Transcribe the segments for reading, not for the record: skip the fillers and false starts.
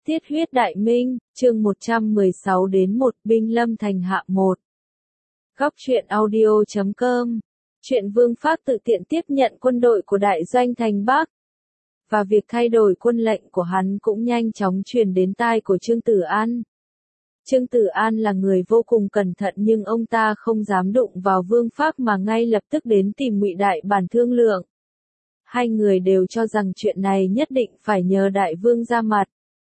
Tiết huyết đại minh, chương 116 đến 1 binh lâm thành hạ 1. Góc truyện audio.com. Chuyện Vương Phác tự tiện tiếp nhận quân đội của đại doanh thành Bắc. Và việc thay đổi quân lệnh của hắn cũng nhanh chóng truyền đến tai của Trương Tử An. Trương Tử An là người vô cùng cẩn thận nhưng ông ta không dám đụng vào Vương Phác mà ngay lập tức đến tìm Ngụy Đại Bản thương lượng. Hai người đều cho rằng chuyện này nhất định phải nhờ Đại Vương ra mặt.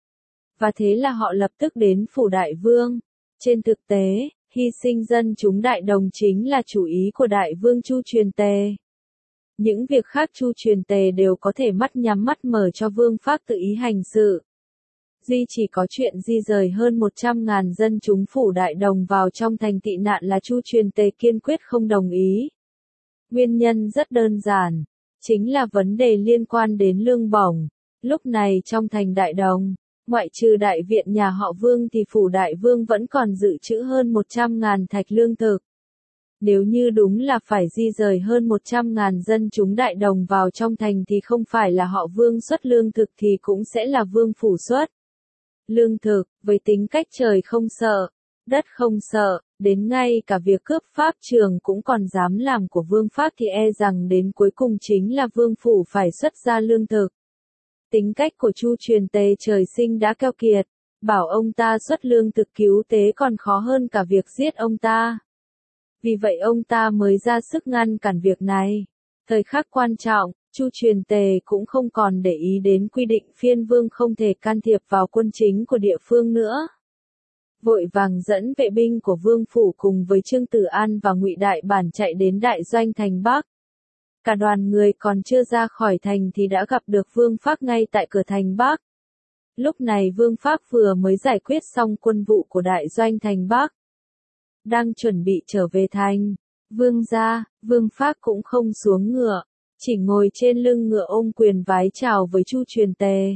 Và thế là họ lập tức đến phủ Đại Vương. Trên thực tế, hy sinh dân chúng Đại Đồng chính là chủ ý của Đại Vương Chu Truyền Tề. Những việc khác Chu Truyền Tề đều có thể mắt nhắm mắt mở cho Vương Phác tự ý hành sự. Duy chỉ có chuyện di rời hơn 100.000 dân chúng phủ Đại Đồng vào trong thành tị nạn là Chu Truyền Tề kiên quyết không đồng ý. Nguyên nhân rất đơn giản, chính là vấn đề liên quan đến lương bổng. Lúc này trong thành Đại Đồng, ngoại trừ đại viện nhà họ Vương thì phủ Đại Vương vẫn còn dự trữ hơn 100.000 thạch lương thực. Nếu như đúng là phải di rời hơn 100.000 dân chúng Đại Đồng vào trong thành thì không phải là họ Vương xuất lương thực thì cũng sẽ là Vương phủ xuất lương thực. Với tính cách trời không sợ, đất không sợ, đến ngay cả việc cướp pháp trường cũng còn dám làm của Vương Phác thì e rằng đến cuối cùng chính là Vương phủ phải xuất ra lương thực. Tính cách của Chu Truyền Tề trời sinh đã keo kiệt, bảo ông ta xuất lương thực cứu tế còn khó hơn cả việc giết ông ta. Vì vậy ông ta mới ra sức ngăn cản việc này. Thời khắc quan trọng, Chu Truyền Tề cũng không còn để ý đến quy định phiên vương không thể can thiệp vào quân chính của địa phương nữa. Vội vàng dẫn vệ binh của Vương phủ cùng với Trương Tử An và Ngụy Đại Bản chạy đến đại doanh thành Bắc. Cả đoàn người còn chưa ra khỏi thành thì đã gặp được Vương Phác ngay tại cửa thành Bắc. Lúc này Vương Phác vừa mới giải quyết xong quân vụ của đại doanh thành Bắc. Đang chuẩn bị trở về thành. Vương gia, Vương Phác cũng không xuống ngựa, chỉ ngồi trên lưng ngựa ôm quyền vái chào với Chu Truyền Tề.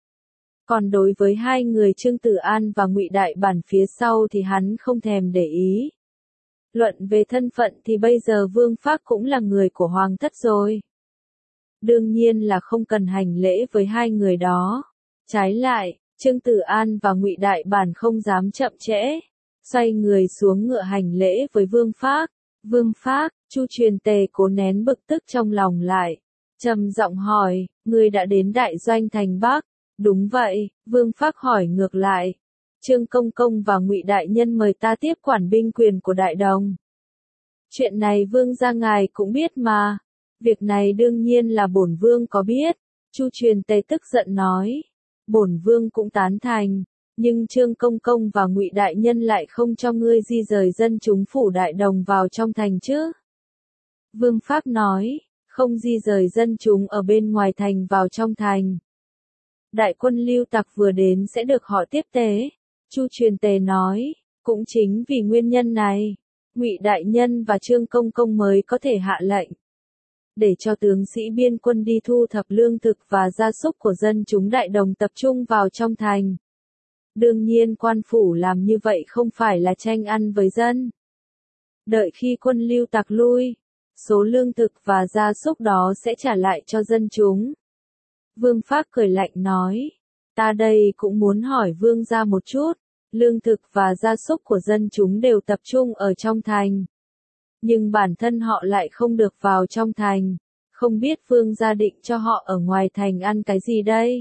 Còn đối với hai người Trương Tử An và Ngụy Đại Bản phía sau thì hắn không thèm để ý. Luận về thân phận thì bây giờ Vương Phác cũng là người của Hoàng thất rồi. Đương nhiên là không cần hành lễ với hai người đó. Trái lại, Trương Tử An và Ngụy Đại Bản không dám chậm trễ, xoay người xuống ngựa hành lễ với Vương Phác. Vương Phác, Chu Truyền Tề cố nén bực tức trong lòng lại, trầm giọng hỏi, ngươi đã đến đại doanh thành Bắc? Đúng vậy, Vương Phác hỏi ngược lại. Trương Công Công và Ngụy Đại Nhân mời ta tiếp quản binh quyền của Đại Đồng. Chuyện này Vương gia ngài cũng biết mà. Việc này đương nhiên là bổn Vương có biết. Chu Truyền Tề tức giận nói. Bổn Vương cũng tán thành. Nhưng Trương Công Công và Ngụy Đại Nhân lại không cho ngươi di rời dân chúng phủ Đại Đồng vào trong thành chứ. Vương Phác nói, không di rời dân chúng ở bên ngoài thành vào trong thành. Đại quân Lưu Tặc vừa đến sẽ được họ tiếp tế. Chu Truyền Tề nói, cũng chính vì nguyên nhân này, Ngụy Đại Nhân và Trương Công Công mới có thể hạ lệnh để cho tướng sĩ biên quân đi thu thập lương thực và gia súc của dân chúng Đại Đồng tập trung vào trong thành. Đương nhiên quan phủ làm như vậy không phải là tranh ăn với dân. Đợi khi quân Lưu Tặc lui, số lương thực và gia súc đó sẽ trả lại cho dân chúng. Vương Phác cười lạnh nói, ta đây cũng muốn hỏi Vương gia một chút, lương thực và gia súc của dân chúng đều tập trung ở trong thành. Nhưng bản thân họ lại không được vào trong thành, không biết Vương gia định cho họ ở ngoài thành ăn cái gì đây?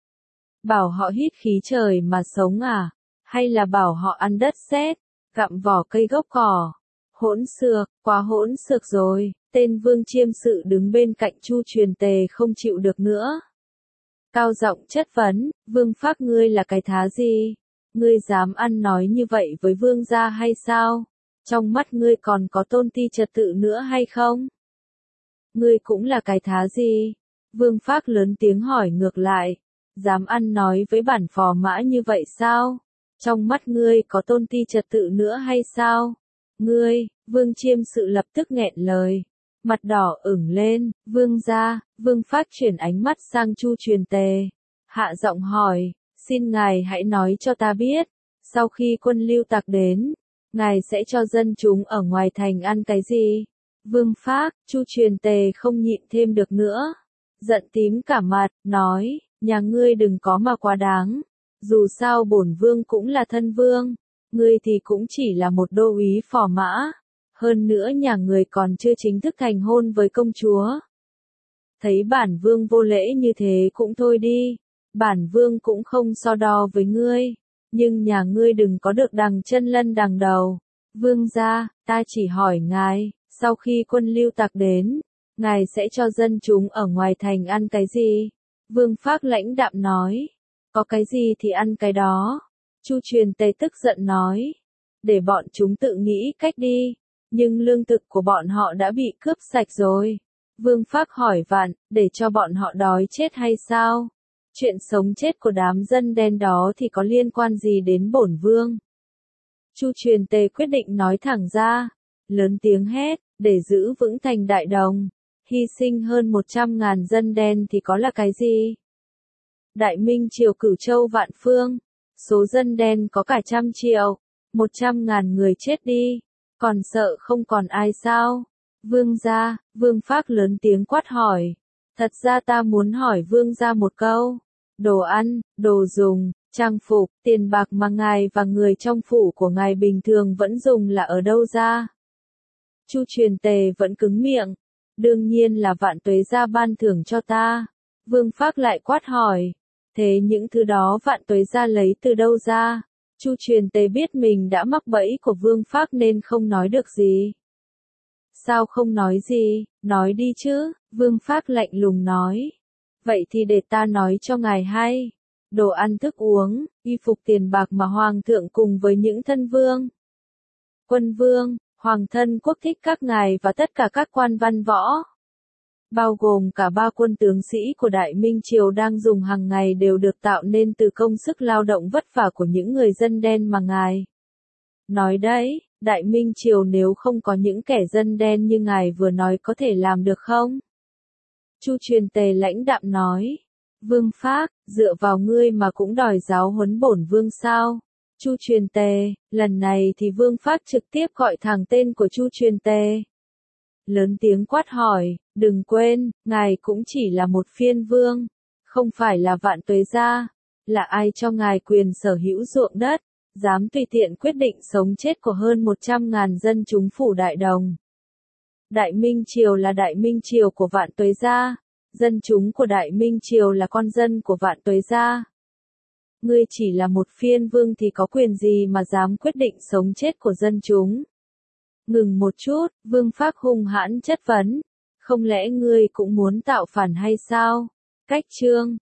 Bảo họ hít khí trời mà sống à? Hay là bảo họ ăn đất sét, gặm vỏ cây gốc cỏ? Hỗn xược, quá hỗn xược rồi. Tên Vương Chiêm Sự đứng bên cạnh Chu Truyền Tề không chịu được nữa. Cao giọng chất vấn, Vương Phác ngươi là cái thá gì? Ngươi dám ăn nói như vậy với Vương gia hay sao? Trong mắt ngươi còn có tôn ti trật tự nữa hay không? Ngươi cũng là cái thá gì? Vương Phác lớn tiếng hỏi ngược lại. Dám ăn nói với bản phò mã như vậy sao? Trong mắt ngươi có tôn ti trật tự nữa hay sao? Ngươi, Vương Chiêm Sự lập tức nghẹn lời. Mặt đỏ ửng lên, Vương gia. Vương Phác chuyển ánh mắt sang Chu Truyền Tề. Hạ giọng hỏi, xin ngài hãy nói cho ta biết, sau khi quân Lưu Tặc đến, ngài sẽ cho dân chúng ở ngoài thành ăn cái gì? Vương Phác, Chu Truyền Tề không nhịn thêm được nữa. Giận tím cả mặt, nói, nhà ngươi đừng có mà quá đáng. Dù sao bổn vương cũng là thân vương, ngươi thì cũng chỉ là một đô úy phò mã, hơn nữa nhà người còn chưa chính thức thành hôn với công chúa. Thấy bản vương vô lễ như thế cũng thôi đi, bản vương cũng không so đo với ngươi, nhưng nhà ngươi đừng có được đằng chân lân đằng đầu. Vương gia, ta chỉ hỏi ngài, sau khi quân Lưu Tặc đến, ngài sẽ cho dân chúng ở ngoài thành ăn cái gì? Vương Phác lãnh đạm nói, có cái gì thì ăn cái đó. Chu Truyền Tề tức giận nói, để bọn chúng tự nghĩ cách đi, nhưng lương thực của bọn họ đã bị cướp sạch rồi. Vương Phác hỏi vạn, để cho bọn họ đói chết hay sao? Chuyện sống chết của đám dân đen đó thì có liên quan gì đến bổn vương? Chu Truyền Tề quyết định nói thẳng ra, lớn tiếng hét, để giữ vững thành Đại Đồng, hy sinh hơn 100.000 dân đen thì có là cái gì? Đại Minh triều Cửu Châu vạn phương, số dân đen có cả 100 triệu, 100.000 người chết đi, còn sợ không còn ai sao? Vương gia, Vương Phác lớn tiếng quát hỏi. Thật ra ta muốn hỏi vương gia một câu. Đồ ăn, đồ dùng, trang phục, tiền bạc mà ngài và người trong phủ của ngài bình thường vẫn dùng là ở đâu ra? Chu Truyền Tề vẫn cứng miệng. Đương nhiên là Vạn Tuế gia ban thưởng cho ta. Vương Phác lại quát hỏi. Thế những thứ đó Vạn Tuế gia lấy từ đâu ra? Chu Truyền Tề biết mình đã mắc bẫy của Vương Phác nên không nói được gì. Sao không nói gì, nói đi chứ, Vương Phác lạnh lùng nói. Vậy thì để ta nói cho ngài hay. Đồ ăn thức uống, y phục tiền bạc mà Hoàng thượng cùng với những thân vương, quân vương, Hoàng thân quốc thích các ngài và tất cả các quan văn võ, bao gồm cả 3 quân tướng sĩ của Đại Minh Triều đang dùng hàng ngày đều được tạo nên từ công sức lao động vất vả của những người dân đen mà ngài nói đấy. Đại Minh Triều nếu không có những kẻ dân đen như ngài vừa nói có thể làm được không? Chu Truyền Tề lãnh đạm nói. Vương Phác, dựa vào ngươi mà cũng đòi giáo huấn bổn vương sao? Chu Truyền Tề, lần này thì Vương Phác trực tiếp gọi thẳng tên của Chu Truyền Tề. Lớn tiếng quát hỏi, đừng quên, ngài cũng chỉ là một phiên vương, không phải là Vạn Tuế gia. Là ai cho ngài quyền sở hữu ruộng đất? Dám tùy tiện quyết định sống chết của hơn 100.000 dân chúng phủ Đại Đồng. Đại Minh Triều là Đại Minh Triều của Vạn Tuế gia, dân chúng của Đại Minh Triều là con dân của Vạn Tuế gia. Ngươi chỉ là một phiên vương thì có quyền gì mà dám quyết định sống chết của dân chúng? Ngừng một chút, Vương Phác hung hãn chất vấn, không lẽ ngươi cũng muốn tạo phản hay sao? Cách chương